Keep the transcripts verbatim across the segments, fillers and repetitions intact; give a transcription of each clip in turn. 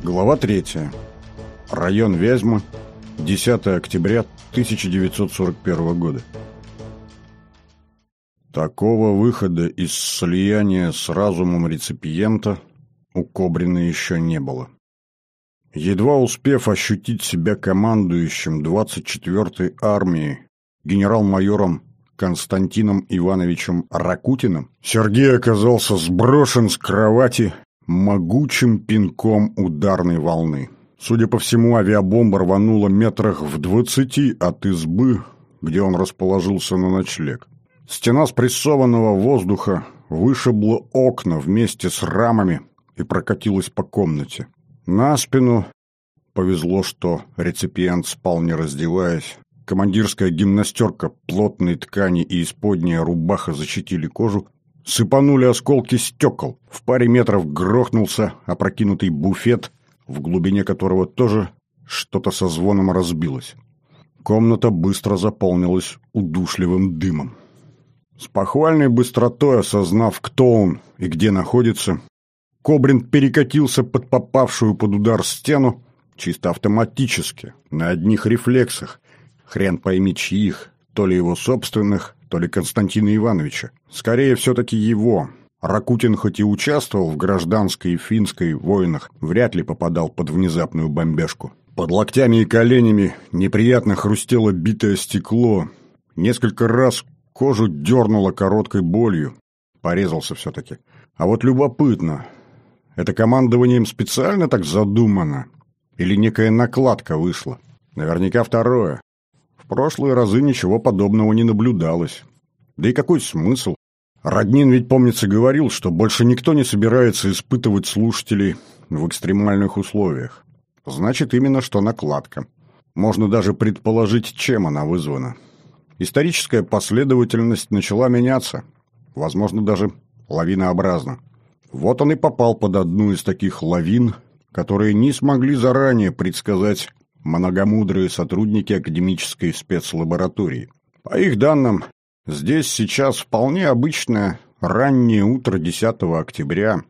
Глава третья. Район Вязьмы. десятое октября тысяча девятьсот сорок первого года. Такого выхода из слияния с разумом реципиента у Кобрина еще не было. Едва успев ощутить себя командующим двадцать четвёртой армией генерал-майором Константином Ивановичем Ракутиным, Сергей оказался сброшен с кровати могучим пинком ударной волны. Судя по всему, авиабомба рванула метрах в двадцати от избы, где он расположился на ночлег. Стена спрессованного воздуха вышибла окна вместе с рамами и прокатилась по комнате. На спину, повезло, что реципиент спал не раздеваясь, командирская гимнастерка плотной ткани и исподняя рубаха защитили кожу, сыпанули осколки стекол. В паре метров грохнулся опрокинутый буфет, в глубине которого тоже что-то со звоном разбилось. Комната быстро заполнилась удушливым дымом. С похвальной быстротой осознав, кто он и где находится, Кобрин перекатился под попавшую под удар стену чисто автоматически, на одних рефлексах, хрен пойми чьих, то ли его собственных, то ли Константина Ивановича. Скорее, все-таки его. Ракутин хоть и участвовал в гражданской и финской войнах, вряд ли попадал под внезапную бомбежку. Под локтями и коленями неприятно хрустело битое стекло. Несколько раз кожу дернуло короткой болью. Порезался все-таки. А вот любопытно, это командованием специально так задумано? Или некая накладка вышла? Наверняка второе. В прошлые разы ничего подобного не наблюдалось. Да и какой смысл? Роднин ведь, помнится, говорил, что больше никто не собирается испытывать слушателей в экстремальных условиях. Значит, именно что накладка. Можно даже предположить, чем она вызвана. Историческая последовательность начала меняться. Возможно, даже лавинообразно. Вот он и попал под одну из таких лавин, которые не смогли заранее предсказать многомудрые сотрудники академической спецлаборатории. По их данным, здесь сейчас вполне обычное раннее утро десятого октября.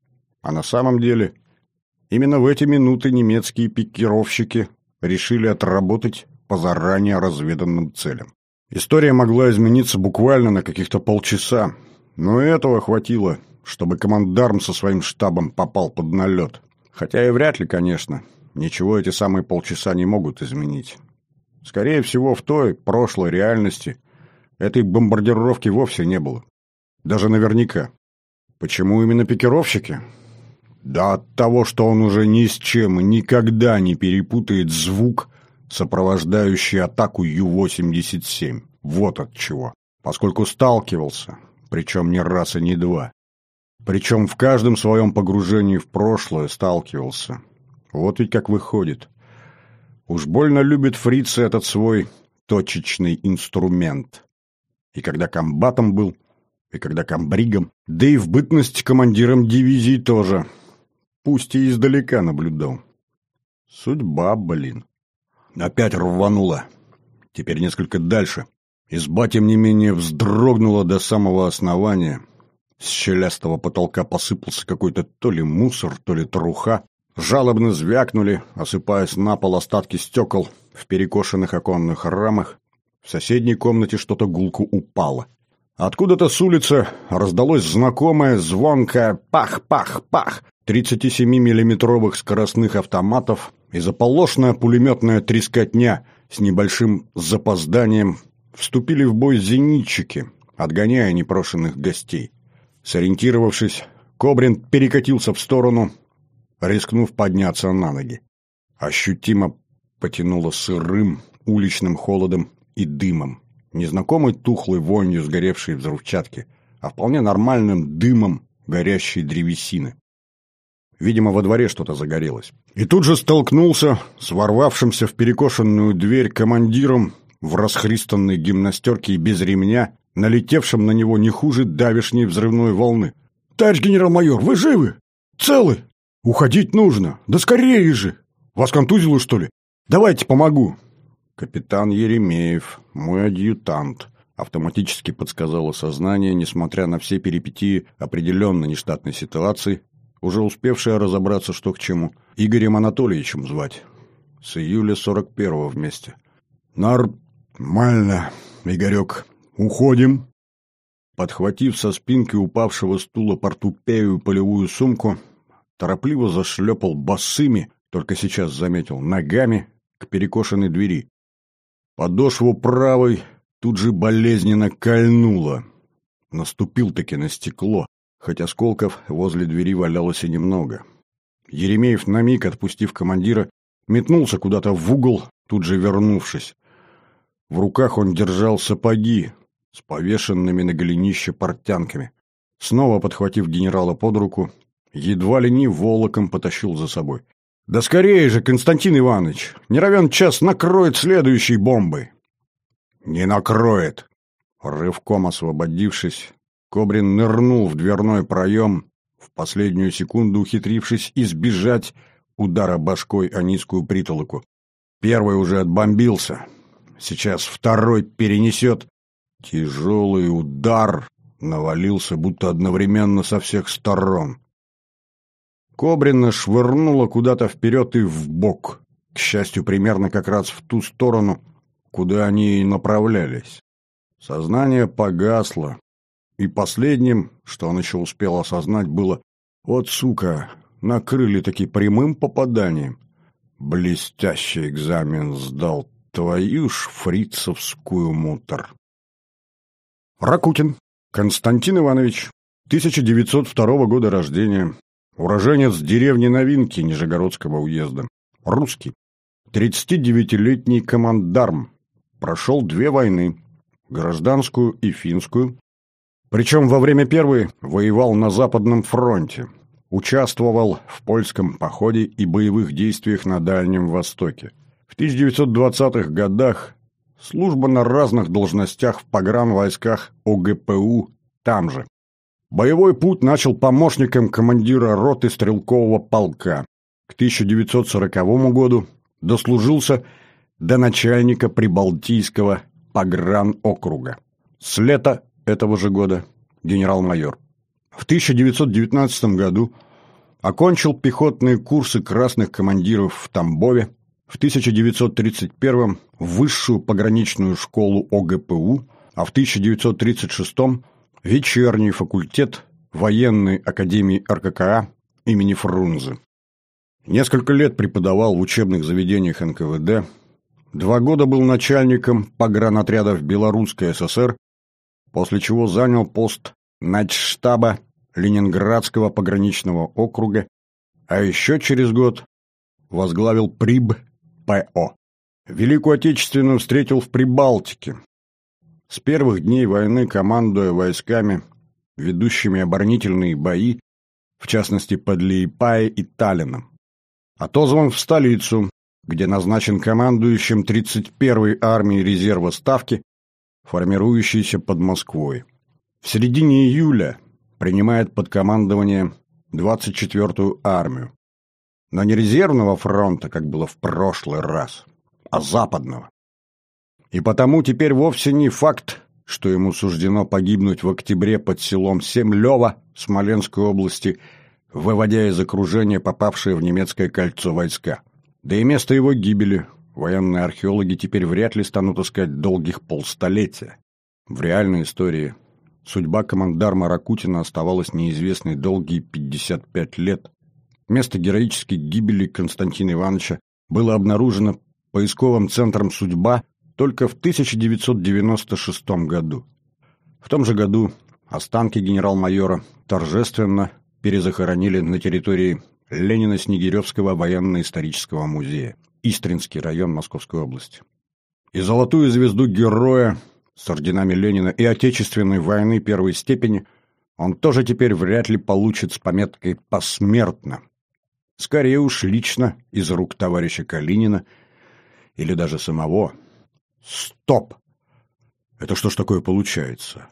А на самом деле, именно в эти минуты немецкие пикировщики решили отработать по заранее разведанным целям. История могла измениться буквально на каких-то полчаса, но этого хватило, чтобы командарм со своим штабом попал под налет. Хотя и вряд ли, конечно. Ничего эти самые полчаса не могут изменить. Скорее всего, в той, прошлой реальности этой бомбардировки вовсе не было. Даже наверняка. Почему именно пикировщики? Да от того, что он уже ни с чем и никогда не перепутает звук, сопровождающий атаку Ю восемьдесят семь. Вот от чего. Поскольку сталкивался, причем не раз и не два. Причем в каждом своем погружении в прошлое сталкивался. Вот ведь как выходит. Уж больно любит фрицы этот свой точечный инструмент. И когда комбатом был, и когда комбригом, да и в бытность командиром дивизии тоже. Пусть и издалека наблюдал. Судьба, блин. Опять рванула. Теперь несколько дальше. Изба, тем не менее, вздрогнула до самого основания. С щелястого потолка посыпался какой-то то ли мусор, то ли труха. Жалобно звякнули, осыпаясь на пол остатки стекол в перекошенных оконных рамах. В соседней комнате что-то гулко упало. Откуда-то с улицы раздалось знакомое звонкое «пах-пах-пах» тридцатисемимиллиметровых скоростных автоматов и заполошная пулеметная трескотня с небольшим запозданием вступили в бой зенитчики, отгоняя непрошенных гостей. Сориентировавшись, Кобрин перекатился в сторону, рискнув подняться на ноги. Ощутимо потянуло сырым уличным холодом и дымом. Незнакомой тухлой вонью сгоревшей взрывчатки, а вполне нормальным дымом горящей древесины. Видимо, во дворе что-то загорелось. И тут же столкнулся с ворвавшимся в перекошенную дверь командиром в расхристанной гимнастерке и без ремня, налетевшим на него не хуже давешней взрывной волны. «Товарищ генерал-майор, вы живы? Целы? Уходить нужно. Да скорее же! Вас контузило, что ли? Давайте помогу!» «Капитан Еремеев, мой адъютант», — автоматически подсказало сознание, несмотря на все перипетии определенно нештатной ситуации, уже успевшая разобраться, что к чему, Игорем Анатольевичем звать. С июля сорок первого вместе. «Нормально, Игорек, уходим». Подхватив со спинки упавшего стула портупею и полевую сумку, торопливо зашлепал босыми, только сейчас заметил, ногами к перекошенной двери. Подошву правой тут же болезненно кольнуло. Наступил-таки на стекло, хоть осколков возле двери валялось и немного. Еремеев, на миг отпустив командира, метнулся куда-то в угол, тут же вернувшись. В руках он держал сапоги с повешенными на голенище портянками. Снова подхватив генерала под руку, едва ли не волоком потащил за собой. «Да скорее же, Константин Иванович! Не равен час накроет следующей бомбой!» «Не накроет!» Рывком освободившись, Кобрин нырнул в дверной проем, в последнюю секунду ухитрившись избежать удара башкой о низкую притолоку. Первый уже отбомбился. Сейчас второй перенесет. Тяжелый удар навалился, будто одновременно со всех сторон. Кобрина швырнуло куда-то вперед и вбок, к счастью, примерно как раз в ту сторону, куда они и направлялись. Сознание погасло, и последним, что он еще успел осознать, было: «Вот, сука, накрыли таки прямым попаданием. Блестящий экзамен сдал, твою ж фрицевскую мутор». Ракутин Константин Иванович, тысяча девятьсот второго года рождения, уроженец деревни Новинки Нижегородского уезда, русский, тридцатидевятилетний командарм, прошел две войны, гражданскую и финскую, причем во время первой воевал на Западном фронте, участвовал в польском походе и боевых действиях на Дальнем Востоке. В тысяча девятьсот двадцатых годах служба на разных должностях в погранвойсках О Г П У там же. Боевой путь начал помощником командира роты стрелкового полка. К тысяча девятьсот сороковому году дослужился до начальника Прибалтийского погранокруга. С лета этого же года генерал-майор. В тысяча девятьсот девятнадцатом году окончил пехотные курсы красных командиров в Тамбове, в тысяча девятьсот тридцать первом высшую пограничную школу О Г П У, а в тысяча девятьсот тридцать шестом вечерний факультет военной академии Р К К А имени Фрунзе. Несколько лет преподавал в учебных заведениях Н К В Д, два года был начальником погранотрядов Белорусской С С Р, после чего занял пост начштаба Ленинградского пограничного округа, а еще через год возглавил Приб П О. Великую Отечественную встретил в Прибалтике. С первых дней войны, командуя войсками, ведущими оборонительные бои, в частности под Лиепае и Таллином, отозван в столицу, где назначен командующим тридцать первой армией резерва Ставки, формирующейся под Москвой. В середине июля принимает под командование двадцать четвёртую армию. Но не резервного фронта, как было в прошлый раз, а западного. И потому теперь вовсе не факт, что ему суждено погибнуть в октябре под селом Семлёво Смоленской области, выводя из окружения попавшие в немецкое кольцо войска. Да и место его гибели военные археологи теперь вряд ли станут искать долгих полстолетия. В реальной истории судьба командарма Ракутина оставалась неизвестной долгие пятьдесят пять лет. Место героической гибели Константина Ивановича было обнаружено поисковым центром «Судьба» только в тысяча девятьсот девяносто шестом году. В том же году останки генерал-майора торжественно перезахоронили на территории Ленина-Снегиревского военно-исторического музея, Истринский район Московской области. И золотую звезду героя с орденами Ленина и Отечественной войны первой степени он тоже теперь вряд ли получит с пометкой «посмертно». Скорее уж лично из рук товарища Калинина или даже самого. Стоп! Это что ж такое получается?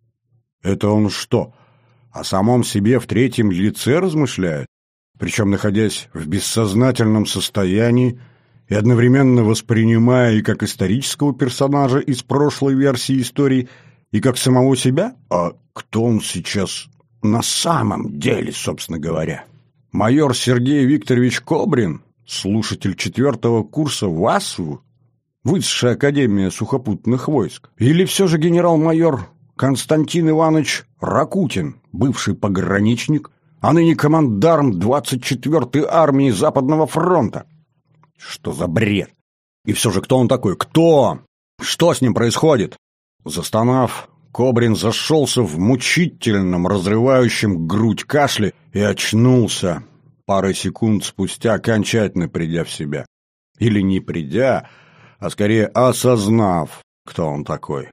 Это он что, о самом себе в третьем лице размышляет? Причем находясь в бессознательном состоянии и одновременно воспринимая и как исторического персонажа из прошлой версии истории, и как самого себя? А кто он сейчас на самом деле, собственно говоря? Майор Сергей Викторович Кобрин, слушатель четвертого курса ВАСВ, Высшая академия сухопутных войск, или все же генерал-майор Константин Иванович Ракутин, бывший пограничник, а ныне командарм двадцать четвёртой армии Западного фронта? Что за бред? И все же кто он такой? Кто? Что с ним происходит? Застонав, Кобрин зашелся в мучительном, разрывающем грудь кашле и очнулся, парой секунд спустя окончательно придя в себя. Или не придя, а скорее осознав, кто он такой.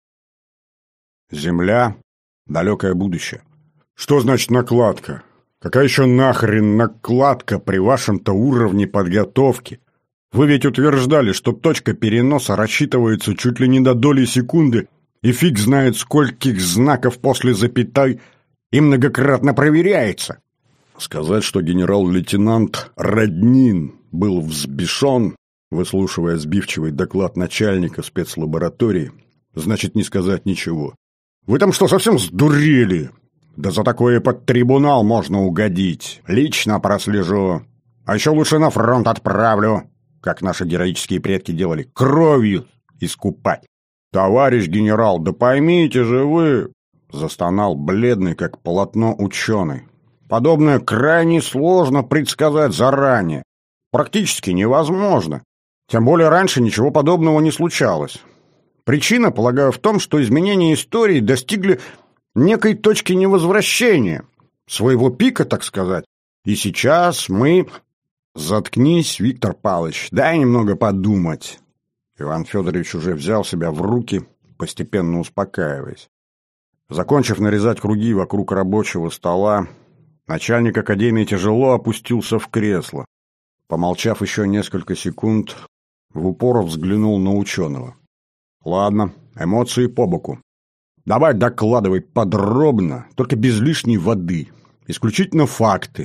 Земля — далекое будущее. Что значит накладка? Какая еще нахрен накладка при вашем-то уровне подготовки? Вы ведь утверждали, что точка переноса рассчитывается чуть ли не до доли секунды, и фиг знает скольких знаков после запятой и многократно проверяется. Сказать, что генерал-лейтенант Роднин был взбешен, выслушивая сбивчивый доклад начальника спецлаборатории, значит не сказать ничего. Вы там что, совсем сдурели? Да за такое под трибунал можно угодить. Лично прослежу. А еще лучше на фронт отправлю, как наши героические предки делали, кровью искупать. «Товарищ генерал, да поймите же вы!» — застонал бледный, как полотно, ученый. «Подобное крайне сложно предсказать заранее. Практически невозможно. Тем более раньше ничего подобного не случалось. Причина, полагаю, в том, что изменения истории достигли некой точки невозвращения, своего пика, так сказать. И сейчас мы...» «Заткнись, Виктор Павлович, дай немного подумать». Иван Федорович уже взял себя в руки, постепенно успокаиваясь. Закончив нарезать круги вокруг рабочего стола, начальник академии тяжело опустился в кресло. Помолчав еще несколько секунд, в упор взглянул на ученого. «Ладно, эмоции по боку. Давай докладывай подробно, только без лишней воды. Исключительно факты.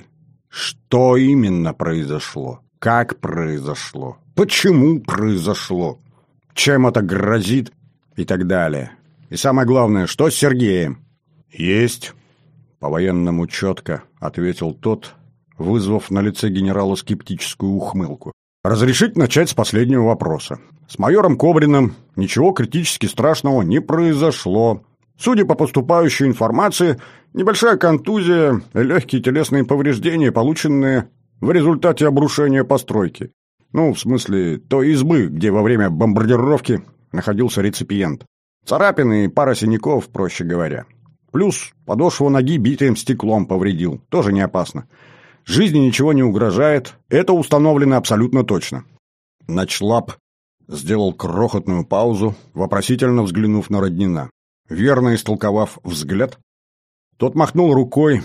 Что именно произошло? Как произошло? Почему произошло? Чем это грозит? И так далее. И самое главное, что с Сергеем?» «Есть», — по-военному четко ответил тот, вызвав на лице генерала скептическую ухмылку. «Разрешить начать с последнего вопроса. С майором Кобриным ничего критически страшного не произошло. Судя по поступающей информации, небольшая контузия и легкие телесные повреждения, полученные в результате обрушения постройки. Ну, в смысле, той избы, где во время бомбардировки находился реципиент. Царапины и пара синяков, проще говоря. Плюс подошву ноги битым стеклом повредил. Тоже не опасно. Жизни ничего не угрожает. Это установлено абсолютно точно». Начлап сделал крохотную паузу, вопросительно взглянув на Роднина. Верно истолковав взгляд, тот махнул рукой,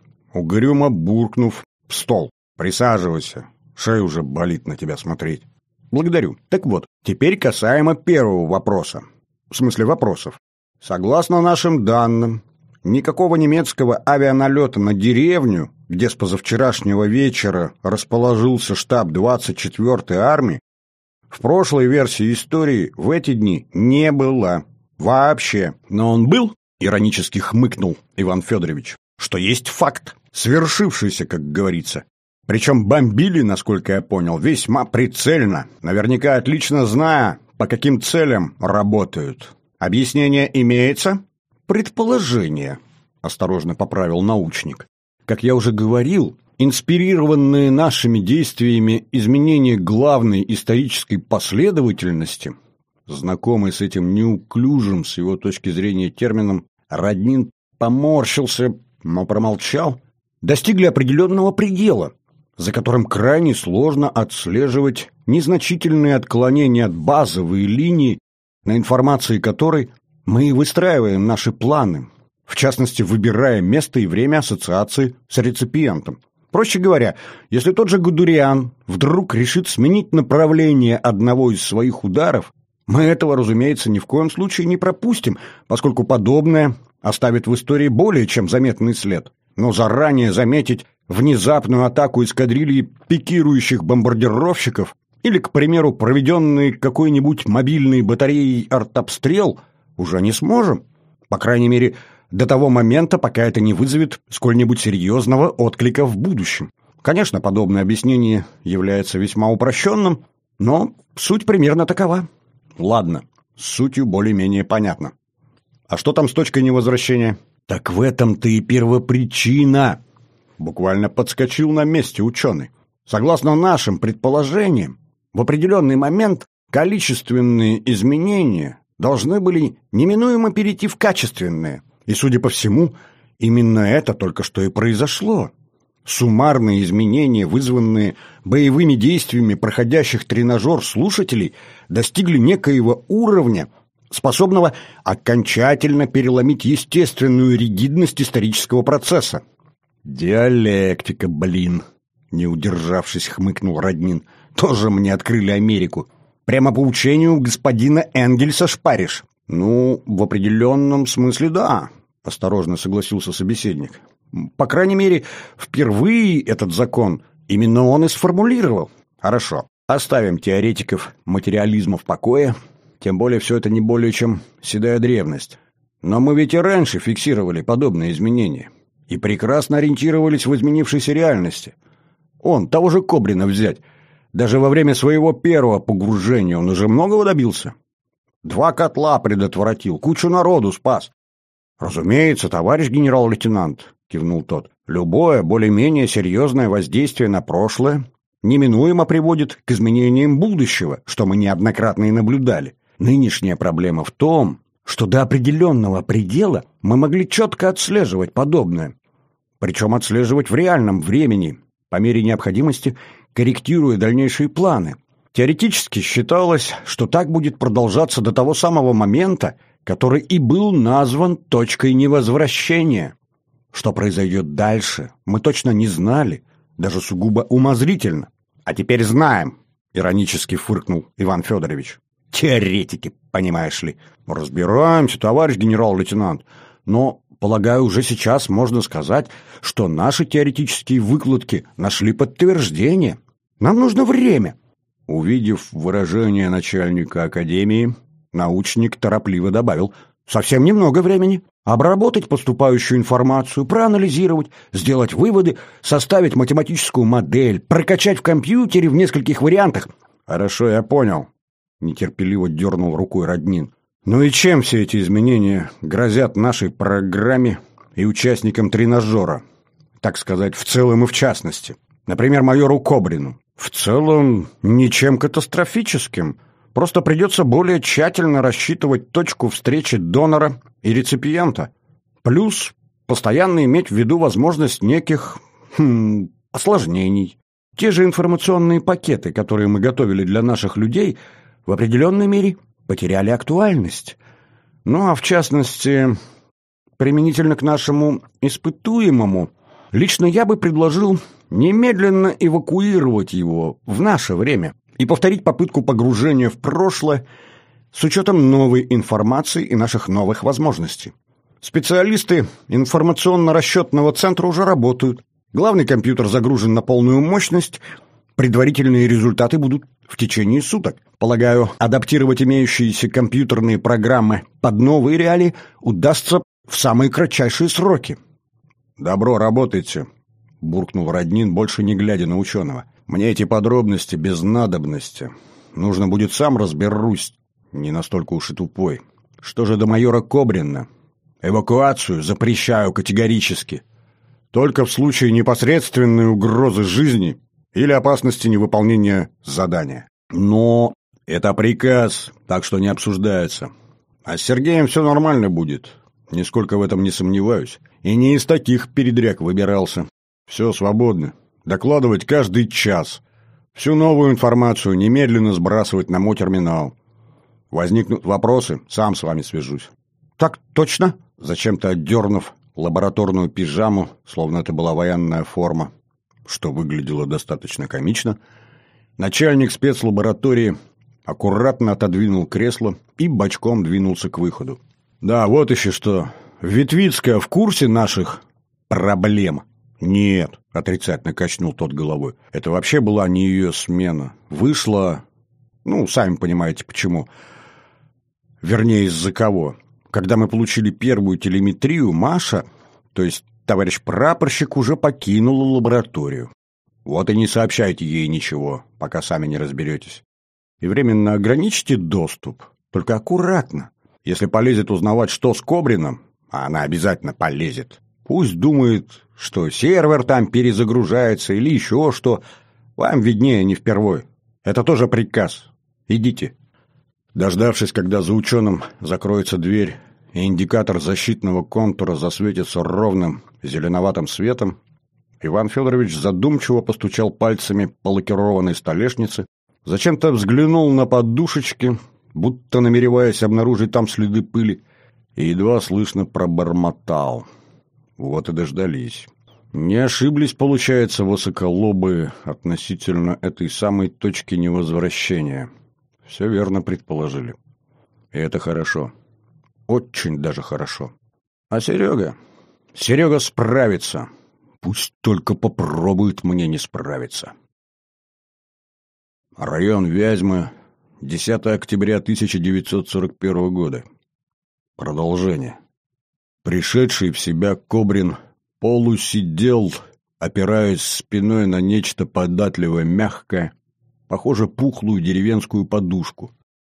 угрюмо буркнув в стол. «Присаживайся. Шея уже болит на тебя смотреть». «Благодарю. Так вот, теперь касаемо первого вопроса. В смысле вопросов. Согласно нашим данным, никакого немецкого авианалета на деревню, где с позавчерашнего вечера расположился штаб двадцать четвёртой армии, в прошлой версии истории в эти дни не было. Вообще. Но он был, иронически хмыкнул Иван Федорович, что есть факт, свершившийся, как говорится. Причем бомбили, насколько я понял, весьма прицельно, наверняка отлично зная, по каким целям работают. Объяснение имеется? Предположение, осторожно поправил научник. Как я уже говорил, инспирированные нашими действиями изменения главной исторической последовательности, знакомый с этим неуклюжим, с его точки зрения, термином, Роднин поморщился, но промолчал, достигли определенного предела, за которым крайне сложно отслеживать незначительные отклонения от базовой линии, на информации которой мы и выстраиваем наши планы, в частности, выбирая место и время ассоциации с реципиентом. Проще говоря, если тот же Гудериан вдруг решит сменить направление одного из своих ударов, мы этого, разумеется, ни в коем случае не пропустим, поскольку подобное оставит в истории более чем заметный след. Но заранее заметить внезапную атаку эскадрильи пикирующих бомбардировщиков или, к примеру, проведенный какой-нибудь мобильной батареей артобстрел уже не сможем. По крайней мере, до того момента, пока это не вызовет сколь-нибудь серьезного отклика в будущем. Конечно, подобное объяснение является весьма упрощенным, но суть примерно такова. Ладно, с сутью более-менее понятно. А что там с точкой невозвращения? Так в этом-то и первопричина. Буквально подскочил на месте ученый. Согласно нашим предположениям, в определенный момент количественные изменения должны были неминуемо перейти в качественные. И, судя по всему, именно это только что и произошло. Суммарные изменения, вызванные боевыми действиями проходящих тренажер слушателей, достигли некоего уровня, способного окончательно переломить естественную ригидность исторического процесса. «Диалектика, блин!» — не удержавшись, хмыкнул Роднин. «Тоже мне открыли Америку. Прямо по учению господина Энгельса шпаришь». «Ну, в определенном смысле да», — осторожно согласился собеседник. «По крайней мере, впервые этот закон именно он и сформулировал». «Хорошо, оставим теоретиков материализма в покое. Тем более все это не более чем седая древность. Но мы ведь и раньше фиксировали подобные изменения. И прекрасно ориентировались в изменившейся реальности. Он, того же Кобрина взять. Даже во время своего первого погружения он уже многого добился. Два котла предотвратил, кучу народу спас». «Разумеется, товарищ генерал-лейтенант», — кивнул тот, — «любое более-менее серьезное воздействие на прошлое неминуемо приводит к изменениям будущего, что мы неоднократно и наблюдали. Нынешняя проблема в том, что до определенного предела мы могли четко отслеживать подобное, причем отслеживать в реальном времени, по мере необходимости корректируя дальнейшие планы. Теоретически считалось, что так будет продолжаться до того самого момента, который и был назван точкой невозвращения. Что произойдет дальше, мы точно не знали, даже сугубо умозрительно. А теперь знаем, иронически фыркнул Иван Федорович. Теоретики, понимаешь ли. Разбираемся, товарищ генерал-лейтенант. Но, полагаю, уже сейчас можно сказать, что наши теоретические выкладки нашли подтверждение. Нам нужно время. Увидев выражение начальника академии, научник торопливо добавил: совсем немного времени. Обработать поступающую информацию, проанализировать, сделать выводы, составить математическую модель, прокачать в компьютере в нескольких вариантах. Хорошо, я понял. Нетерпеливо дернул рукой Роднин. Ну и чем все эти изменения грозят нашей программе и участникам тренажера? Так сказать, в целом и в частности. Например, майору Кобрину. В целом, ничем катастрофическим. Просто придется более тщательно рассчитывать точку встречи донора и реципиента. Плюс постоянно иметь в виду возможность неких хм, осложнений. Те же информационные пакеты, которые мы готовили для наших людей, в определенной мере потеряли актуальность. Ну а в частности, применительно к нашему испытуемому, лично я бы предложил немедленно эвакуировать его в наше время и повторить попытку погружения в прошлое с учетом новой информации и наших новых возможностей. Специалисты информационно-расчетного центра уже работают. Главный компьютер загружен на полную мощность. Предварительные результаты будут в течение суток. Полагаю, адаптировать имеющиеся компьютерные программы под новые реалии удастся в самые кратчайшие сроки. «Добро, работайте», — буркнул Роднин, больше не глядя на ученого. «Мне эти подробности без надобности. Нужно будет, сам разберусь. Не настолько уж и тупой. Что же до майора Кобрина? Эвакуацию запрещаю категорически. Только в случае непосредственной угрозы жизни или опасности невыполнения задания. Но это приказ, так что не обсуждается. А с Сергеем все нормально будет. Нисколько в этом не сомневаюсь. И не из таких передряг выбирался. Все, свободны. Докладывать каждый час. Всю новую информацию немедленно сбрасывать на мой терминал. Возникнут вопросы, сам с вами свяжусь». «Так точно?» Зачем-то отдернув лабораторную пижаму, словно это была военная форма, что выглядело достаточно комично, начальник спецлаборатории аккуратно отодвинул кресло и бочком двинулся к выходу. «Да, вот еще что. Ветвицкая в курсе наших проблем?» «Нет», — отрицательно качнул тот головой. «Это вообще была не ее смена. Вышла... Ну, сами понимаете, почему. Вернее, из-за кого. Когда мы получили первую телеметрию, Маша, то есть товарищ прапорщик, уже покинула лабораторию. Вот и не сообщайте ей ничего, пока сами не разберетесь. И временно ограничьте доступ, только аккуратно. Если полезет узнавать, что с Кобриным, а она обязательно полезет, пусть думает, что сервер там перезагружается или еще что. Вам виднее, не впервой. Это тоже приказ. Идите. Дождавшись, когда за ученым закроется дверь и индикатор защитного контура засветится ровным зеленоватым светом, Иван Федорович задумчиво постучал пальцами по лакированной столешнице, зачем-то взглянул на подушечки, будто намереваясь обнаружить там следы пыли, и едва слышно пробормотал. Вот и дождались. Не ошиблись, получается, высоколобые относительно этой самой точки невозвращения. Все верно предположили. И это хорошо. Очень даже хорошо. А Серега? Серега справится. Пусть только попробует мне не справиться. Район Вязьмы, десятое октября тысяча девятьсот сорок первого года. Продолжение. Пришедший в себя Кобрин полусидел, опираясь спиной на нечто податливое, мягкое, похоже, пухлую деревенскую подушку.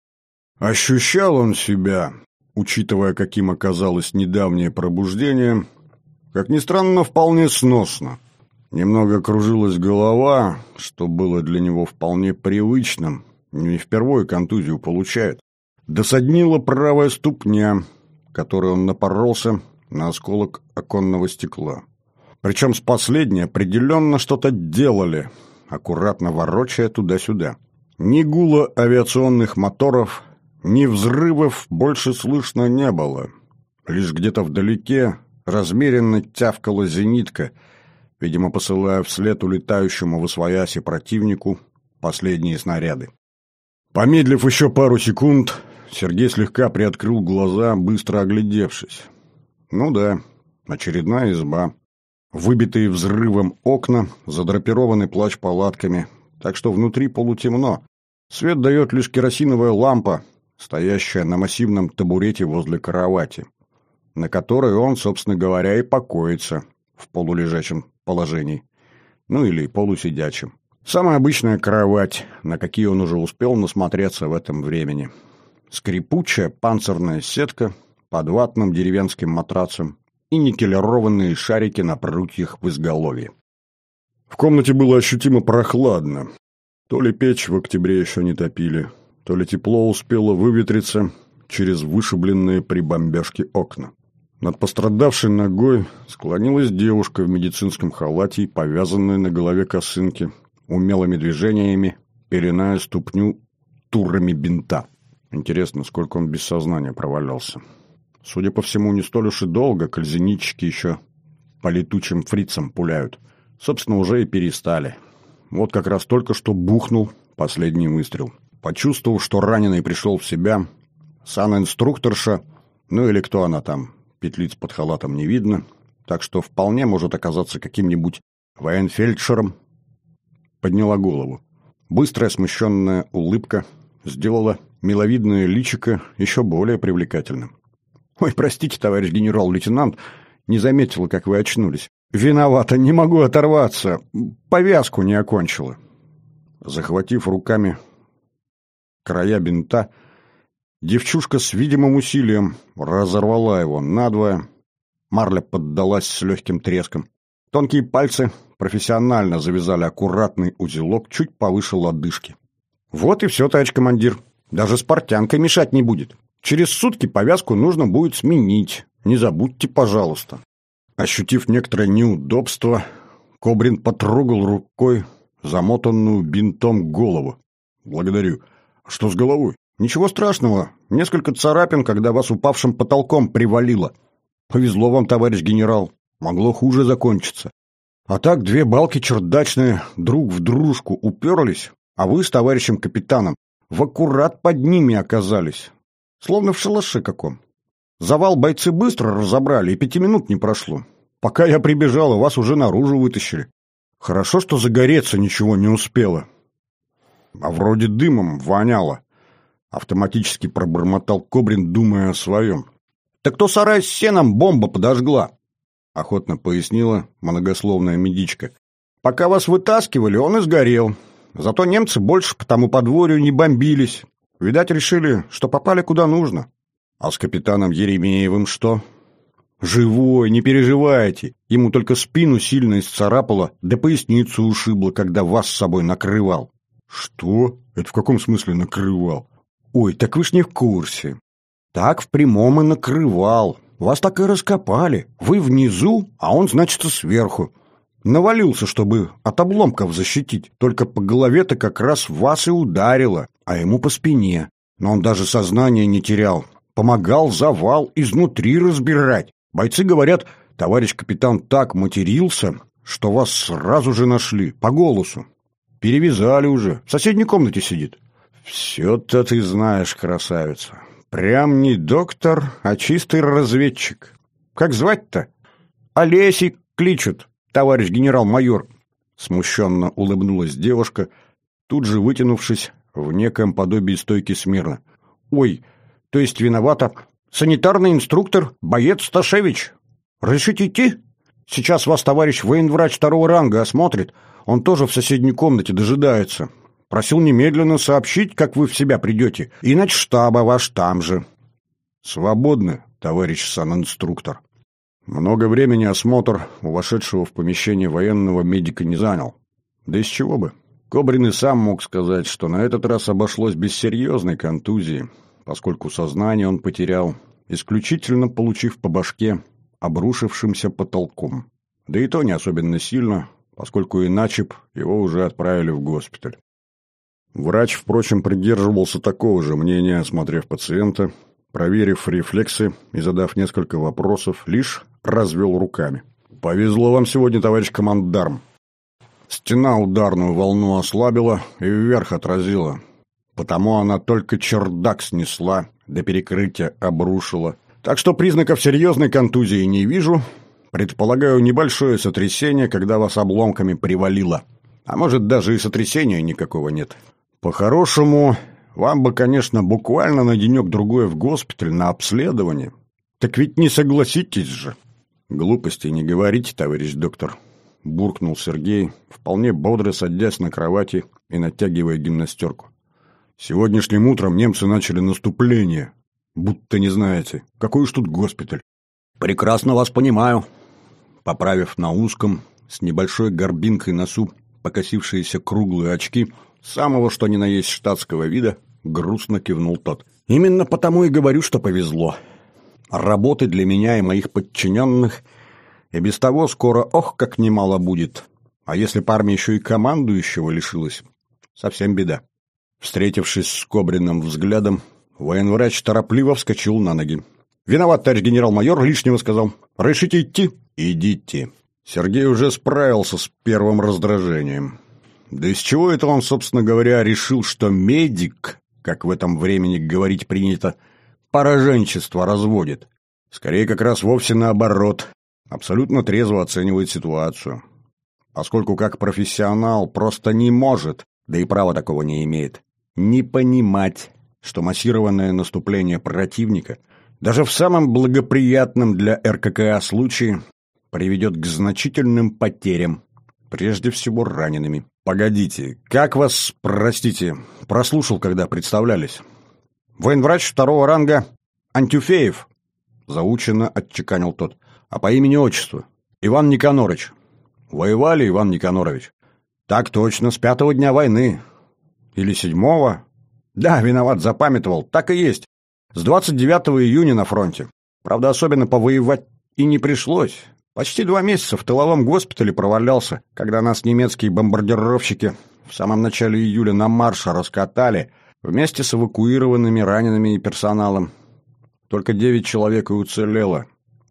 Ощущал он себя, учитывая, каким оказалось недавнее пробуждение, как ни странно, вполне сносно. Немного кружилась голова, что было для него вполне привычным, не впервые контузию получает. Досаднила правая ступня, которой он напоролся на осколок оконного стекла. Причем с последней определенно что-то делали, аккуратно ворочая туда-сюда. Ни гула авиационных моторов, ни взрывов больше слышно не было. Лишь где-то вдалеке размеренно тявкала зенитка, видимо, посылая вслед улетающему восвояси противнику последние снаряды. Помедлив еще пару секунд, Сергей слегка приоткрыл глаза, быстро оглядевшись. Ну да, очередная изба. Выбитые взрывом окна, задрапированы плащ-палатками, так что внутри полутемно. Свет дает лишь керосиновая лампа, стоящая на массивном табурете возле кровати, на которой он, собственно говоря, и покоится в полулежачем положении. Ну или полусидячем. Самая обычная кровать, на какие он уже успел насмотреться в этом времени. Скрипучая панцирная сетка под ватным деревенским матрацем и никелированные шарики на прутьях в изголовье. В комнате было ощутимо прохладно. То ли печь в октябре еще не топили, то ли тепло успело выветриться через вышибленные при бомбежке окна. Над пострадавшей ногой склонилась девушка в медицинском халате и повязанной на голове косынке, умелыми движениями пеленая ступню турами бинта. Интересно, сколько он без сознания провалялся. Судя по всему, не столь уж и долго, коль зенитчики еще по летучим фрицам пуляют. Собственно, уже и перестали. Вот как раз только что бухнул последний выстрел. Почувствовав, что раненый пришел в себя, санинструкторша, ну или кто она там, петлиц под халатом не видно, так что вполне может оказаться каким-нибудь военфельдшером, подняла голову. Быстрая смущенная улыбка сделала миловидное личико еще более привлекательным. «Ой, простите, товарищ генерал-лейтенант, не заметила, как вы очнулись. Виновата, не могу оторваться. Повязку не окончила». Захватив руками края бинта, девчушка с видимым усилием разорвала его надвое. Марля поддалась с легким треском. Тонкие пальцы профессионально завязали аккуратный узелок чуть повыше лодыжки. «Вот и все, товарищ командир. Даже с портянкой мешать не будет. Через сутки повязку нужно будет сменить. Не забудьте, пожалуйста». Ощутив некоторое неудобство, Кобрин потрогал рукой замотанную бинтом голову. «Благодарю. Что с головой?» «Ничего страшного. Несколько царапин, когда вас упавшим потолком привалило. Повезло вам, товарищ генерал. Могло хуже закончиться. А так две балки чердачные друг в дружку уперлись, а вы с товарищем капитаном в аккурат под ними оказались. Словно в шалаше каком. Завал бойцы быстро разобрали, и пяти минут не прошло. Пока я прибежал, вас уже наружу вытащили. Хорошо, что загореться ничего не успело. А вроде дымом воняло». Автоматически пробормотал Кобрин, думая о своем. «Так то сарай с сеном бомба подожгла», — охотно пояснила многословная медичка. Пока вас вытаскивали, он и сгорел. Зато немцы больше по тому подворью не бомбились. Видать, решили, что попали куда нужно. А с капитаном Еремеевым что? Живой, не переживайте. Ему только спину сильно исцарапало, да поясницу ушибло, когда вас с собой накрывал. Что? Это в каком смысле накрывал? Ой, так вы ж не в курсе. Так в прямом и накрывал. Вас так и раскопали. Вы внизу, а он, значит, сверху. Навалился, чтобы от обломков защитить. Только по голове-то как раз вас и ударило, а ему по спине. Но он даже сознание не терял. Помогал завал изнутри разбирать. Бойцы говорят, товарищ капитан так матерился, что вас сразу же нашли, по голосу. Перевязали уже, в соседней комнате сидит. Все-то ты знаешь, красавица. Прям не доктор, а чистый разведчик. Как звать-то? Олесей кличут, товарищ генерал-майор. Смущенно улыбнулась девушка, тут же вытянувшись в неком подобии стойки смирно. Ой, то есть виновата санитарный инструктор, боец Сташевич. Разрешите идти? Сейчас вас товарищ военврач второго ранга осмотрит. Он тоже в соседней комнате дожидается. Просил немедленно сообщить, как вы в себя придете. И начштаба ваш там же. Свободны, товарищ санинструктор. Много времени осмотр у вошедшего в помещение военного медика не занял. Да из чего бы? Кобрин и сам мог сказать, что на этот раз обошлось без серьезной контузии, поскольку сознание он потерял, исключительно получив по башке обрушившимся потолком. Да и то не особенно сильно, поскольку иначе б его уже отправили в госпиталь. Врач, впрочем, придерживался такого же мнения, осмотрев пациента, проверив рефлексы и задав несколько вопросов, лишь развел руками. «Повезло вам сегодня, товарищ командарм. Стена ударную волну ослабила и вверх отразила. Потому она только чердак снесла, до перекрытия обрушила. Так что признаков серьезной контузии не вижу. Предполагаю, небольшое сотрясение, когда вас обломками привалило. А может, даже и сотрясения никакого нет. По-хорошему, вам бы, конечно, буквально на денек-другой в госпиталь на обследование. Так ведь не согласитесь же». «Глупостей не говорите, товарищ доктор», — буркнул Сергей, вполне бодро садясь на кровати и натягивая гимнастерку. «Сегодняшним утром немцы начали наступление. Будто не знаете. Какой уж тут госпиталь». «Прекрасно вас понимаю». Поправив на узком, с небольшой горбинкой носу, покосившиеся круглые очки, самого что ни на есть штатского вида, грустно кивнул тот. «Именно потому и говорю, что повезло. Работы для меня и моих подчиненных и без того скоро ох как немало будет. А если б армия еще и командующего лишилась, совсем беда». Встретившись с Кобриным взглядом, военврач торопливо вскочил на ноги. «Виноват, товарищ генерал-майор, лишнего сказал. Решите идти?» «Идите». Сергей уже справился с первым раздражением. Да из чего это он, собственно говоря, решил, что медик, как в этом времени говорить принято, пораженчество разводит? Скорее, как раз вовсе наоборот. Абсолютно трезво оценивает ситуацию. Поскольку как профессионал просто не может, да и права такого не имеет, не понимать, что массированное наступление противника даже в самом благоприятном для эр ка ка а случае приведет к значительным потерям, прежде всего ранеными. «Погодите, как вас, простите, прослушал, когда представлялись?» «Военврач второго ранга Антюфеев», — заученно отчеканил тот. «А по имени-отчеству? Иван Никонорыч». «Воевали, Иван Никонорович?» «Так точно, с пятого дня войны». «Или седьмого?» «Да, виноват, запамятовал, так и есть. С двадцать девятого июня на фронте. Правда, особенно повоевать и не пришлось. Почти два месяца в тыловом госпитале провалялся, когда нас немецкие бомбардировщики в самом начале июля на марше раскатали вместе с эвакуированными ранеными и персоналом. Только девять человек и уцелело,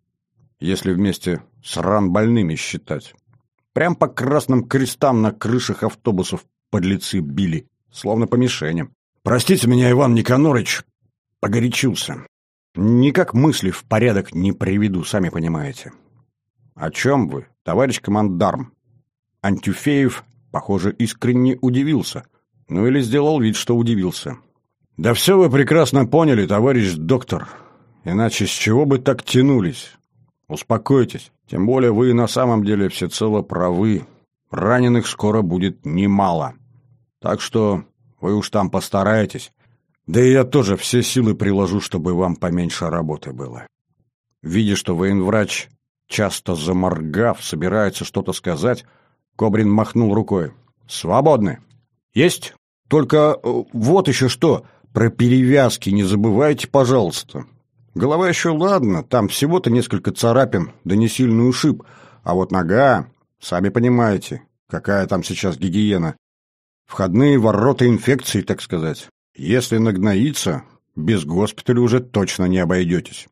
если вместе с ранбольными считать. Прям по красным крестам на крышах автобусов подлецы били, словно по мишеням. Простите меня, Иван Никонорыч, погорячился. Никак мысли в порядок не приведу, сами понимаете». «О чем вы, товарищ командарм?» Антюфеев, похоже, искренне удивился. Ну или сделал вид, что удивился. «Да все вы прекрасно поняли, товарищ доктор. Иначе с чего бы так тянулись? Успокойтесь. Тем более вы на самом деле всецело правы. Раненых скоро будет немало. Так что вы уж там постарайтесь. Да и я тоже все силы приложу, чтобы вам поменьше работы было». Видя, что военврач, часто заморгав, собирается что-то сказать, Кобрин махнул рукой. «Свободны». «Есть? Только э, вот еще что. Про перевязки не забывайте, пожалуйста. Голова еще ладно, там всего-то несколько царапин, да не сильный ушиб. А вот нога, сами понимаете, какая там сейчас гигиена. Входные ворота инфекции, так сказать. Если нагноится, без госпиталя уже точно не обойдетесь».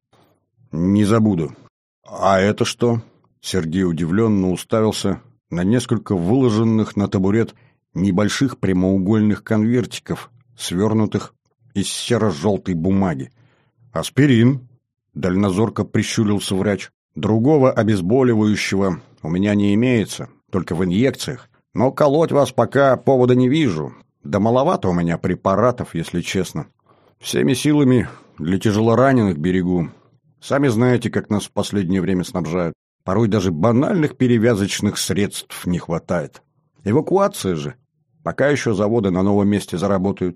«Не забуду». «А это что?» Сергей удивленно уставился на несколько выложенных на табурет небольших прямоугольных конвертиков, свернутых из серо-желтой бумаги. «Аспирин», — дальнозорко прищурился врач. «Другого обезболивающего у меня не имеется, только в инъекциях. Но колоть вас пока повода не вижу. Да маловато у меня препаратов, если честно. Всеми силами для тяжелораненых берегу. Сами знаете, как нас в последнее время снабжают. Порой даже банальных перевязочных средств не хватает. Эвакуация же. Пока еще заводы на новом месте заработают.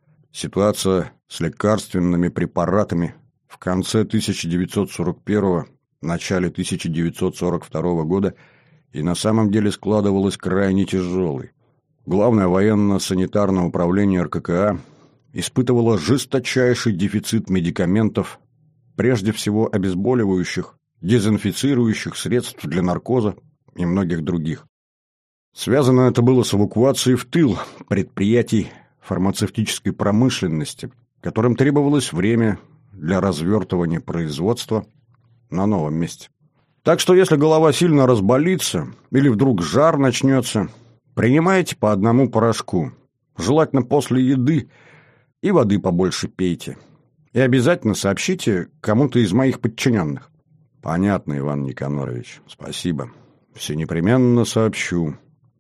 Ситуация с лекарственными препаратами в конце тысяча девятьсот сорок первого, начале тысяча девятьсот сорок второго года и на самом деле складывалась крайне тяжелой. Главное военно-санитарное управление эр ка ка а испытывало жесточайший дефицит медикаментов, прежде всего обезболивающих, дезинфицирующих средств для наркоза и многих других. Связано это было с эвакуацией в тыл предприятий фармацевтической промышленности, которым требовалось время для развертывания производства на новом месте. Так что если голова сильно разболится или вдруг жар начнется, принимайте по одному порошку, желательно после еды, и воды побольше пейте. И обязательно сообщите кому-то из моих подчиненных». «Понятно, Иван Никанорович, спасибо. Все непременно сообщу».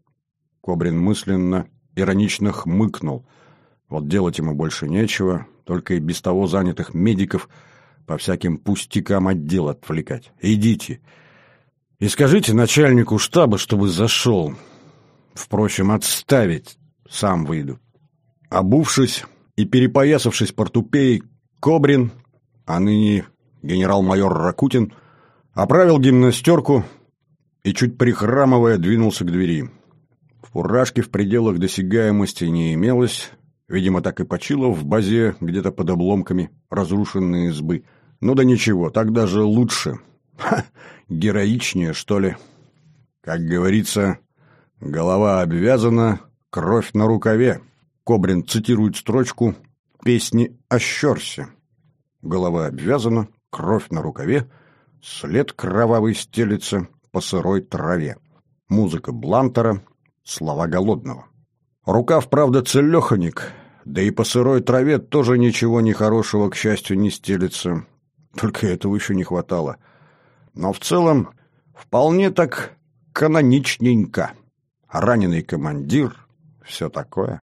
Кобрин мысленно иронично хмыкнул. Вот делать ему больше нечего, только и без того занятых медиков по всяким пустякам отдел отвлекать. «Идите и скажите начальнику штаба, чтобы зашел. Впрочем, отставить сам выйду». Обувшись и перепоясавшись портупеей, Кобрин, а ныне генерал-майор Ракутин, оправил гимнастерку и, чуть прихрамывая, двинулся к двери. В фуражке в пределах досягаемости не имелось, видимо, так и почило в базе где-то под обломками разрушенной избы. Ну да ничего, так даже лучше. Ха, героичнее, что ли. Как говорится, голова обвязана, кровь на рукаве. Кобрин цитирует строчку песни о Щерсе. Голова обвязана, кровь на рукаве, след кровавый стелется по сырой траве. Музыка Блантера, слова Голодного. Рукав, правда, целеханик, да и по сырой траве тоже ничего нехорошего, к счастью, не стелется. Только этого еще не хватало. Но в целом вполне так каноничненько. Раненый командир, все такое.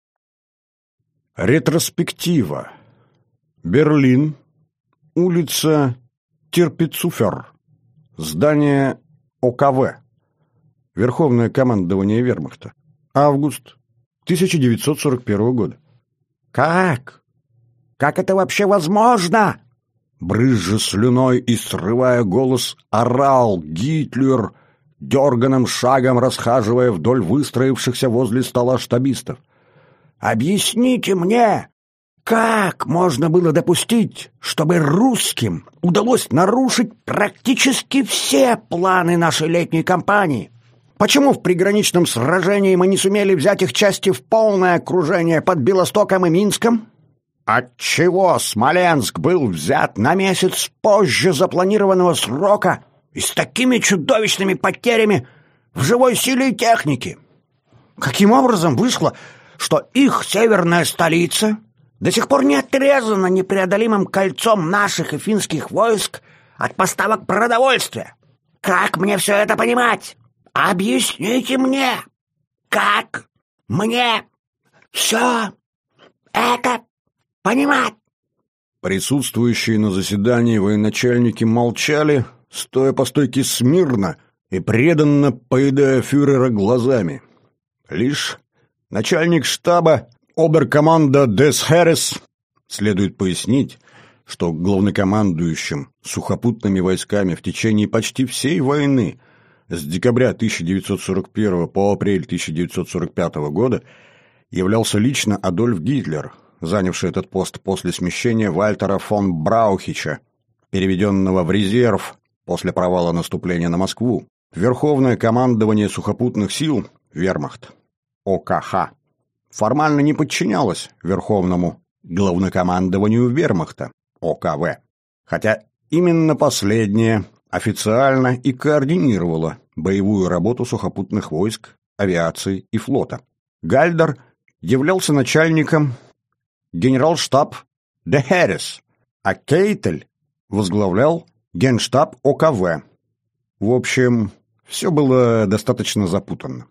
Ретроспектива. Берлин. Улица Тирпицуфер. Здание о ка вэ. Верховное командование вермахта. Август тысяча девятьсот сорок первого года. «Как? Как это вообще возможно?» Брызжа слюной и срывая голос, орал Гитлер, дерганым шагом расхаживая вдоль выстроившихся возле стола штабистов. «Объясните мне, как можно было допустить, чтобы русским удалось нарушить практически все планы нашей летней кампании? Почему в приграничном сражении мы не сумели взять их части в полное окружение под Белостоком и Минском? Отчего Смоленск был взят на месяц позже запланированного срока и с такими чудовищными потерями в живой силе и технике? Каким образом вышло, что их северная столица до сих пор не отрезана непреодолимым кольцом наших и финских войск от поставок продовольствия? Как мне все это понимать? Объясните мне, как мне все это понимать?» Присутствующие на заседании военачальники молчали, стоя по стойке смирно, и преданно поедая фюрера глазами. Лишь начальник штаба оберкоманда Дес Херрес, следует пояснить, что главнокомандующим сухопутными войсками в течение почти всей войны с декабря тысяча девятьсот сорок первого по апрель тысяча девятьсот сорок пятого года являлся лично Адольф Гитлер, занявший этот пост после смещения Вальтера фон Браухича, переведенного в резерв после провала наступления на Москву. Верховное командование сухопутных сил, вермахт, О Ка Ха, формально не подчинялось Верховному главнокомандованию вермахта, О Ка Вэ, хотя именно последнее официально и координировало боевую работу сухопутных войск, авиации и флота. Гальдер являлся начальником генерал-штаб Де Херрес, а Кейтель возглавлял генштаб О Ка Вэ. В общем, все было достаточно запутанно.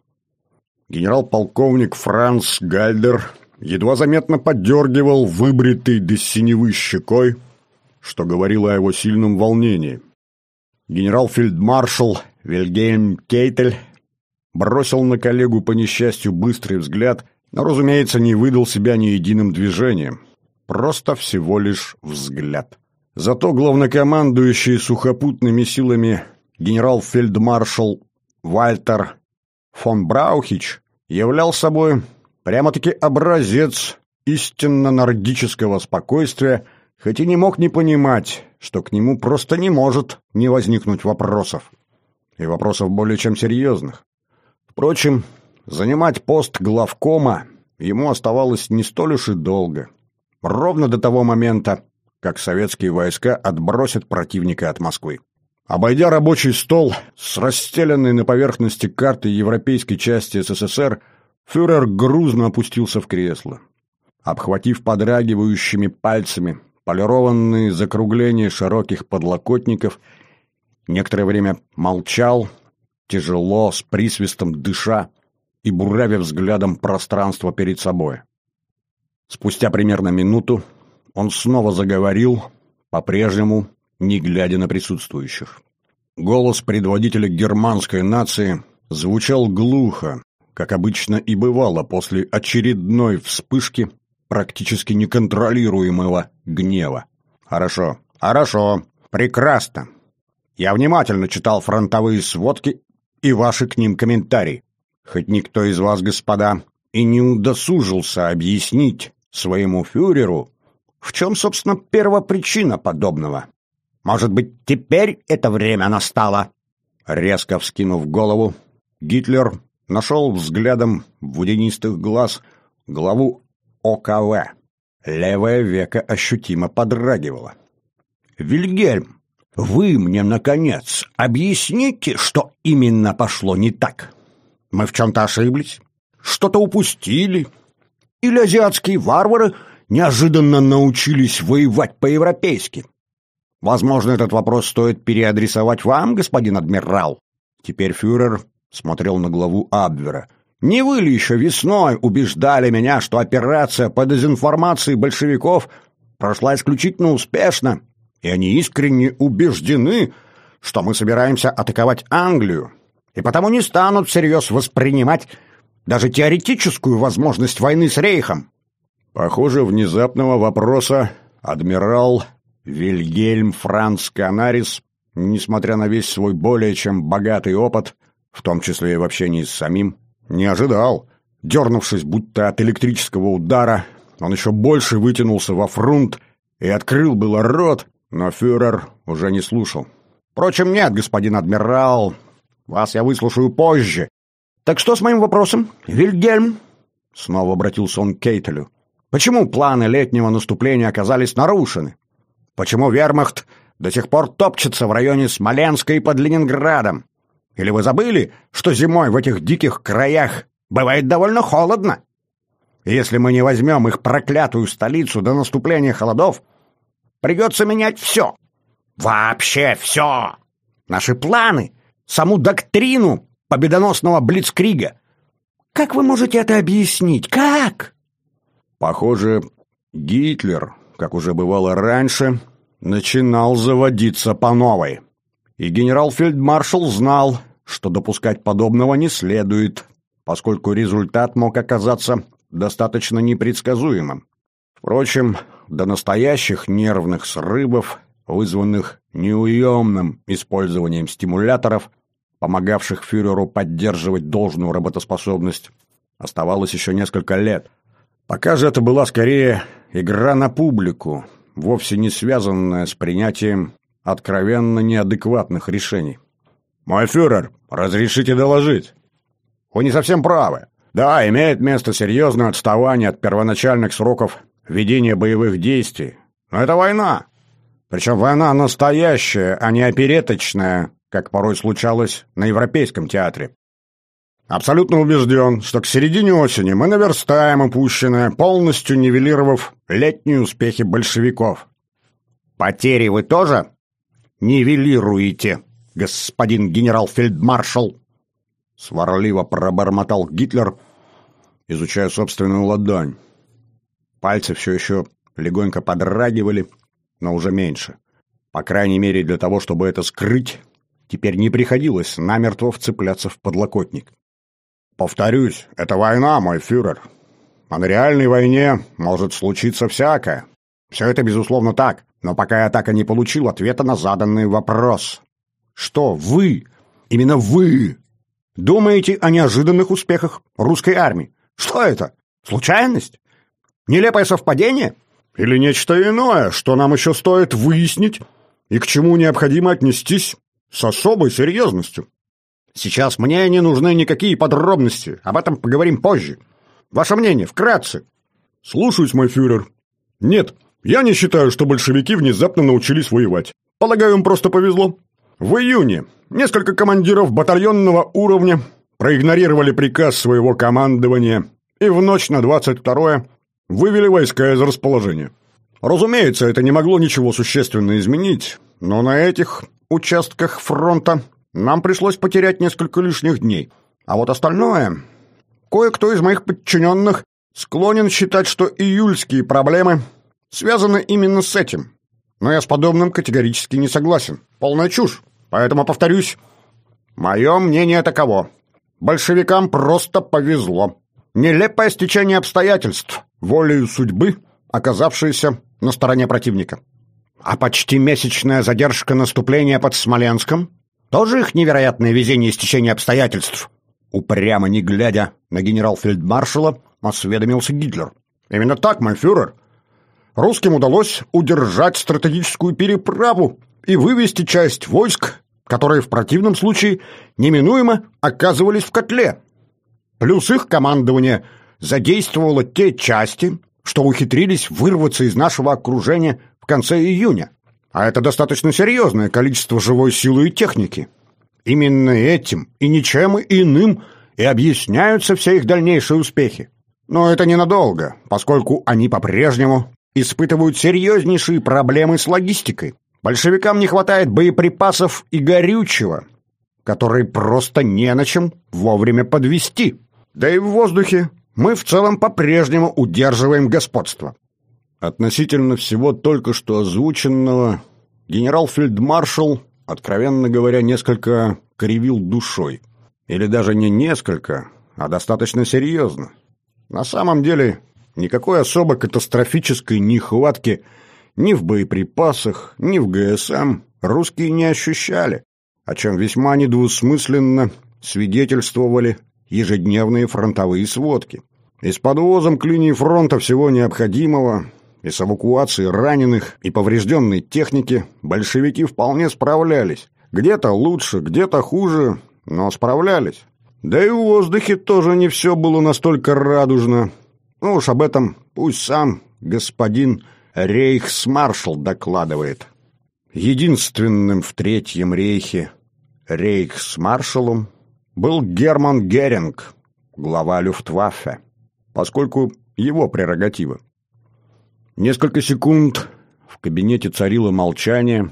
Генерал-полковник Франц Гальдер едва заметно поддергивал выбритой до синевы щекой, что говорило о его сильном волнении. Генерал-фельдмаршал Вильгельм Кейтель бросил на коллегу по несчастью быстрый взгляд, но, разумеется, не выдал себя ни единым движением. Просто всего лишь взгляд. Зато главнокомандующий сухопутными силами генерал-фельдмаршал Вальтер фон Браухич являл собой прямо-таки образец истинно нордического спокойствия, хоть и не мог не понимать, что к нему просто не может не возникнуть вопросов. И вопросов более чем серьезных. Впрочем, занимать пост главкома ему оставалось не столь уж и долго. Ровно до того момента, как советские войска отбросят противника от Москвы. Обойдя рабочий стол с расстеленной на поверхности картой европейской части Эс Эс Эс Эр, фюрер грузно опустился в кресло. Обхватив подрагивающими пальцами полированные закругления широких подлокотников, некоторое время молчал, тяжело, с присвистом дыша и буравя взглядом пространство перед собой. Спустя примерно минуту он снова заговорил, по-прежнему не глядя на присутствующих. Голос предводителя германской нации звучал глухо, как обычно и бывало после очередной вспышки практически неконтролируемого гнева. «Хорошо, хорошо, прекрасно. Я внимательно читал фронтовые сводки и ваши к ним комментарии. Хоть никто из вас, господа, и не удосужился объяснить своему фюреру, в чем, собственно, первопричина подобного. Может быть, теперь это время настало?» Резко вскинув голову, Гитлер нашел взглядом водянистых глаз главу О Ка Вэ. Левое веко ощутимо подрагивало. «Вильгельм, вы мне, наконец, объясните, что именно пошло не так? Мы в чем-то ошиблись? Что-то упустили? Или азиатские варвары неожиданно научились воевать по-европейски? Возможно, этот вопрос стоит переадресовать вам, господин адмирал?» Теперь фюрер смотрел на главу Абвера. «Не вы ли еще весной убеждали меня, что операция по дезинформации большевиков прошла исключительно успешно, и они искренне убеждены, что мы собираемся атаковать Англию, и потому не станут всерьез воспринимать даже теоретическую возможность войны с Рейхом?» Похоже, внезапного вопроса адмирал Вильгельм Франц Канарис, несмотря на весь свой более чем богатый опыт, в том числе и в общении с самим, не ожидал. Дернувшись будто от электрического удара, он еще больше вытянулся во фрунт и открыл было рот, но фюрер уже не слушал. «Впрочем, нет, господин адмирал, вас я выслушаю позже. Так что с моим вопросом, Вильгельм?» Снова обратился он к Кейтелю. «Почему планы летнего наступления оказались нарушены? Почему вермахт до сих пор топчется в районе Смоленска и под Ленинградом? Или вы забыли, что зимой в этих диких краях бывает довольно холодно? И если мы не возьмем их проклятую столицу до наступления холодов, придется менять все. Вообще все. Наши планы, саму доктрину победоносного блицкрига. Как вы можете это объяснить? Как?» Похоже, Гитлер, как уже бывало раньше, начинал заводиться по новой. И генерал-фельдмаршал знал, что допускать подобного не следует, поскольку результат мог оказаться достаточно непредсказуемым. Впрочем, до настоящих нервных срывов, вызванных неуемным использованием стимуляторов, помогавших фюреру поддерживать должную работоспособность, оставалось еще несколько лет. Пока же это была скорее игра на публику, вовсе не связанная с принятием откровенно неадекватных решений. «Мой фюрер, разрешите доложить?» «Вы не совсем правы. Да, имеет место серьезное отставание от первоначальных сроков ведения боевых действий. Но это война. Причем война настоящая, а не опереточная, как порой случалось на Европейском театре. Абсолютно убежден, что к середине осени мы наверстаем упущенное, полностью нивелировав летние успехи большевиков». «Потери вы тоже нивелируете, господин генерал-фельдмаршал?» Сварливо пробормотал Гитлер, изучая собственную ладонь. Пальцы все еще легонько подрагивали, но уже меньше. По крайней мере, для того, чтобы это скрыть, теперь не приходилось намертво вцепляться в подлокотник. «Повторюсь, это война, мой фюрер. А на реальной войне может случиться всякое. Все это, безусловно, так. Но пока я так и не получил ответа на заданный вопрос. Что вы, именно вы, думаете о неожиданных успехах русской армии? Что это? Случайность? Нелепое совпадение? Или нечто иное, что нам еще стоит выяснить и к чему необходимо отнестись с особой серьезностью? Сейчас мне не нужны никакие подробности, об этом поговорим позже. Ваше мнение, вкратце». «Слушаюсь, мой фюрер. Нет, я не считаю, что большевики внезапно научились воевать. Полагаю, им просто повезло. В июне несколько командиров батальонного уровня проигнорировали приказ своего командования и в ночь на двадцать второе вывели войска из расположения. Разумеется, это не могло ничего существенно изменить, но на этих участках фронта нам пришлось потерять несколько лишних дней. А вот остальное... Кое-кто из моих подчиненных склонен считать, что июльские проблемы связаны именно с этим. Но я с подобным категорически не согласен. Полная чушь. Поэтому повторюсь, мое мнение таково. Большевикам просто повезло. Нелепое стечение обстоятельств, волею судьбы, оказавшееся на стороне противника. А почти месячная задержка наступления под Смоленском тоже их невероятное везение и стечение обстоятельств. Упрямо не глядя на генерал-фельдмаршала, осведомился Гитлер. «Именно так, мой фюрер. Русским удалось удержать стратегическую переправу и вывести часть войск, которые в противном случае неминуемо оказывались в котле. Плюс их командование задействовало те части, что ухитрились вырваться из нашего окружения в конце июня. А это достаточно серьезное количество живой силы и техники. Именно этим и ничем иным и объясняются все их дальнейшие успехи. Но это ненадолго, поскольку они по-прежнему испытывают серьезнейшие проблемы с логистикой. Большевикам не хватает боеприпасов и горючего, которые просто не на чем вовремя подвести. Да и в воздухе мы в целом по-прежнему удерживаем господство». Относительно всего только что озвученного генерал-фельдмаршал, откровенно говоря, несколько кривил душой. Или даже не несколько, а достаточно серьезно. На самом деле, никакой особо катастрофической нехватки ни в боеприпасах, ни в ГСМ русские не ощущали, о чем весьма недвусмысленно свидетельствовали ежедневные фронтовые сводки. И с подвозом к линии фронта всего необходимого, и с эвакуацией раненых и поврежденной техники большевики вполне справлялись. Где-то лучше, где-то хуже, но справлялись. Да и в воздухе тоже не все было настолько радужно. Ну уж об этом пусть сам господин рейхсмаршал докладывает. Единственным в Третьем рейхе рейхсмаршалом был Герман Геринг, глава Люфтваффе, поскольку его прерогатива. Несколько секунд в кабинете царило молчание.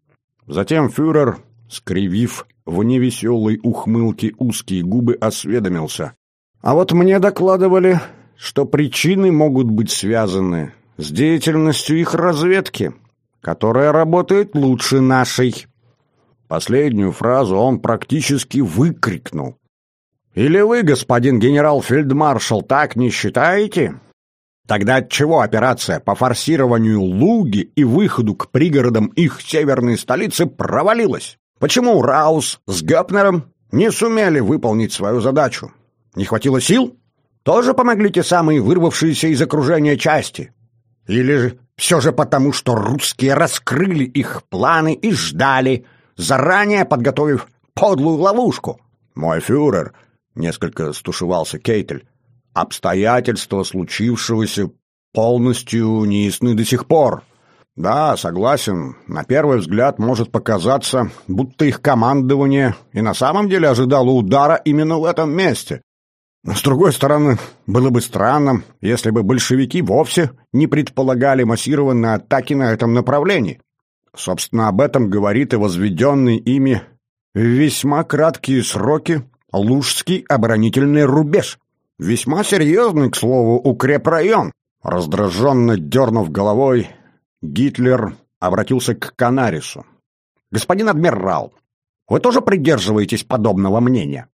Затем фюрер, скривив в невеселой ухмылке узкие губы, осведомился. «А вот мне докладывали, что причины могут быть связаны с деятельностью их разведки, которая работает лучше нашей». Последнюю фразу он практически выкрикнул. «Или вы, господин генерал-фельдмаршал, так не считаете? Тогда отчего операция по форсированию Луги и выходу к пригородам их северной столицы провалилась? Почему Раус с Гёпнером не сумели выполнить свою задачу? Не хватило сил? Тоже помогли те самые вырвавшиеся из окружения части? Или же все же потому, что русские раскрыли их планы и ждали, заранее подготовив подлую ловушку? Мой фюрер, — несколько стушевался Кейтель, — обстоятельства случившегося полностью неясны до сих пор. Да, согласен, на первый взгляд может показаться, будто их командование и на самом деле ожидало удара именно в этом месте. Но, с другой стороны, было бы странно, если бы большевики вовсе не предполагали массированные атаки на этом направлении. Собственно, об этом говорит и возведенный ими в весьма краткие сроки Лужский оборонительный рубеж. Весьма серьезный, к слову, укрепрайон. Раздраженно дернув головой, Гитлер обратился к Канарису. «Господин адмирал, вы тоже придерживаетесь подобного мнения?»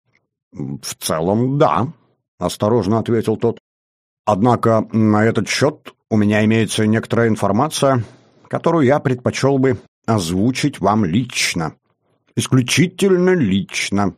«В целом, да», — осторожно ответил тот. «Однако на этот счет у меня имеется некоторая информация, которую я предпочел бы озвучить вам лично. Исключительно лично».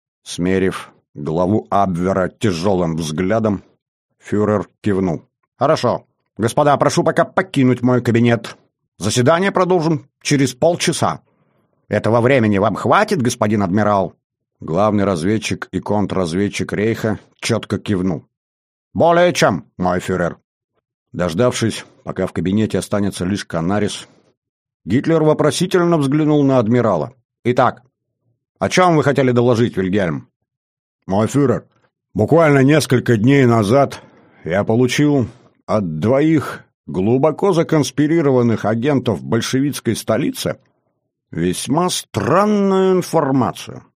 Смерив главу Абвера тяжелым взглядом, фюрер кивнул. «Хорошо. Господа, прошу пока покинуть мой кабинет. Заседание продолжим через полчаса. Этого времени вам хватит, господин адмирал?» Главный разведчик и контрразведчик Рейха четко кивнул. «Более чем, мой фюрер». Дождавшись, пока в кабинете останется лишь Канарис, Гитлер вопросительно взглянул на адмирала. «Итак, о чем вы хотели доложить, Вильгельм?» «Мой фюрер, буквально несколько дней назад я получил от двоих глубоко законспирированных агентов большевистской столицы весьма странную информацию.